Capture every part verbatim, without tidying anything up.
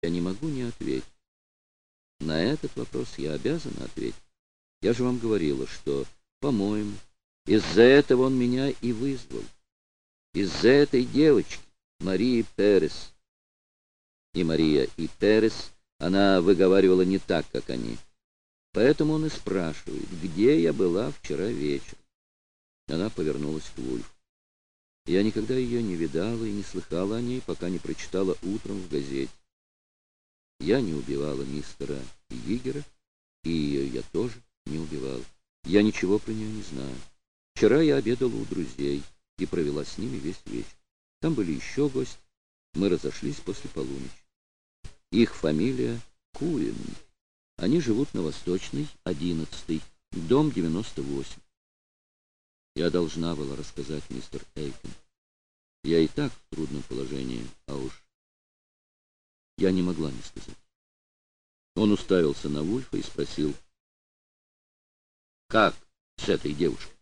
Я не могу не ответить. На этот вопрос я обязана ответить. Я же вам говорила, что, по-моему, из-за этого он меня и вызвал. Из-за этой девочки, Марии Перес. И Мария, и Перес она выговаривала не так, как они. Поэтому он и спрашивает, где я была вчера вечером. Она повернулась к Вульфу. Я никогда ее не видала и не слыхала о ней, пока не прочитала утром в газете. Я не убивала мистера Йигера, и ее я тоже не убивала. Я ничего про нее не знаю. Вчера я обедала у друзей и провела с ними весь вечер. Там были еще гости. Мы разошлись после полуночи. Их фамилия Куин. Они живут на Восточной, одиннадцатой, дом девяносто восемь. Я должна была рассказать, мистер Эйкен. Я и так в трудном положении, а уж я не могла не сказать. Он уставился на Вульфа и спросил, «Как с этой девушкой?»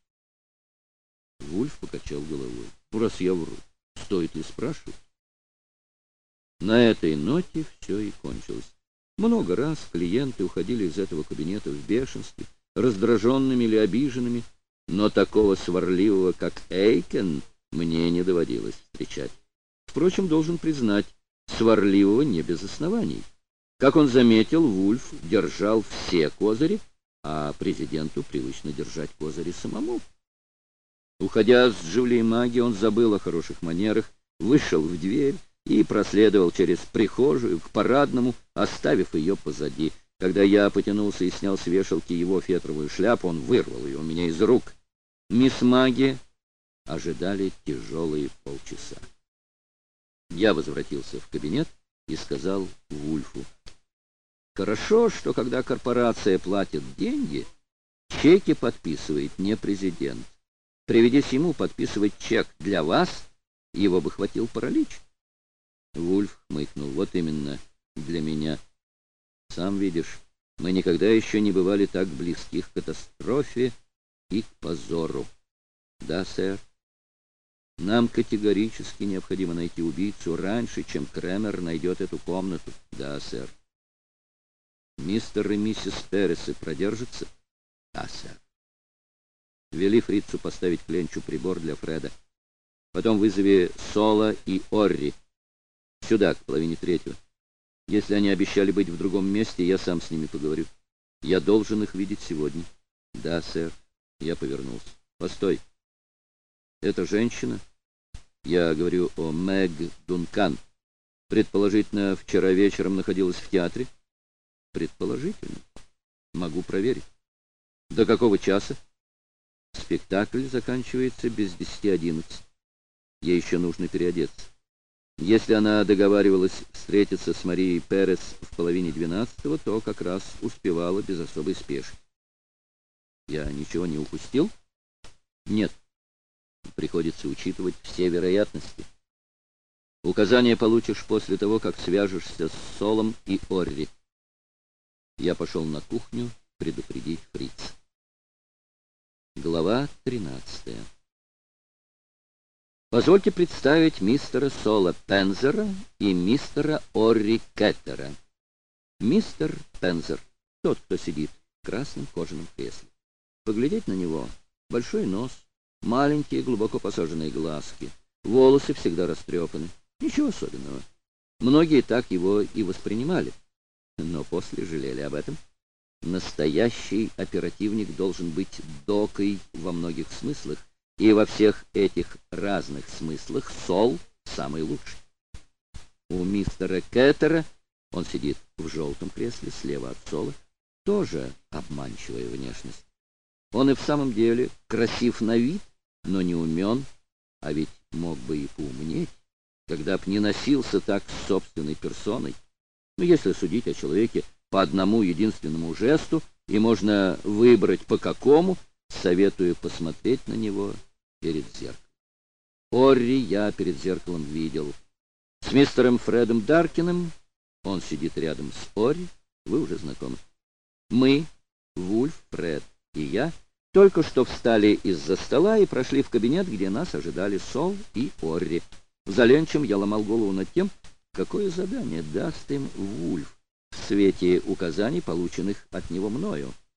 Вульф покачал головой. «Ну, раз я вру, стоит ли спрашивать?» На этой ноте все и кончилось. Много раз клиенты уходили из этого кабинета в бешенстве, раздраженными или обиженными, но такого сварливого, как Эйкен, мне не доводилось встречать. Впрочем, должен признать, сварливого не без оснований. Как он заметил, Вульф держал все козыри, а президенту привычно держать козыри самому. Уходя с Джулией Маги, он забыл о хороших манерах, вышел в дверь и проследовал через прихожую к парадному, оставив ее позади. Когда я потянулся и снял с вешалки его фетровую шляпу, он вырвал ее у меня из рук. Мисс Маги ожидали тяжелые полчаса. Я возвратился в кабинет и сказал Вульфу, «Хорошо, что когда корпорация платит деньги, чеки подписывает не президент. Приведись ему подписывать чек для вас, его бы хватил паралич». Вульф хмыкнул, «Вот именно для меня. Сам видишь, мы никогда еще не бывали так близки к катастрофе и к позору». «Да, сэр. Нам категорически необходимо найти убийцу раньше, чем Кремер найдет эту комнату». «Да, сэр». «Мистер и миссис Пересы продержатся?» «Да, сэр». «Вели фрицу поставить к ленчу прибор для Фреда. Потом вызови Соло и Орри. Сюда, к половине третьего. Если они обещали быть в другом месте, я сам с ними поговорю. Я должен их видеть сегодня». «Да, сэр». Я повернулся. «Постой. Эта женщина, я говорю о Мэг Дункан, предположительно, вчера вечером находилась в театре?» «Предположительно. Могу проверить». «До какого часа?» «Спектакль заканчивается без десяти одиннадцать. Ей еще нужно переодеться. Если она договаривалась встретиться с Марией Перес в половине двенадцатого, то как раз успевала без особой спешки». «Я ничего не упустил?» «Нет. Приходится учитывать все вероятности. Указания получишь после того, как свяжешься с Солом и Орри». Я пошел на кухню предупредить фрица. Глава тринадцатая. Позвольте представить мистера Сола Пензера и мистера Орри Кеттера. Мистер Пензер, тот, кто сидит в красном кожаном кресле. Поглядеть на него: большой нос, маленькие глубоко посаженные глазки, волосы всегда растрепаны. Ничего особенного. Многие так его и воспринимали, но после жалели об этом. Настоящий оперативник должен быть докой во многих смыслах, и во всех этих разных смыслах Сол самый лучший. У мистера Кеттера, он сидит в желтом кресле слева от Сола, тоже обманчивая внешность. Он и в самом деле красив на вид, но не умен, а ведь мог бы и поумнеть, когда б не носился так с собственной персоной. Но если судить о человеке по одному единственному жесту, и можно выбрать по какому, советую посмотреть на него перед зеркалом. Орри я перед зеркалом видел. С мистером Фредом Даркиным, он сидит рядом с Орри, вы уже знакомы. Мы, Вульф, Фред и я, только что встали из-за стола и прошли в кабинет, где нас ожидали Сол и Орри. За ленчем я ломал голову над тем, какое задание даст им Вульф в свете указаний, полученных от него мною.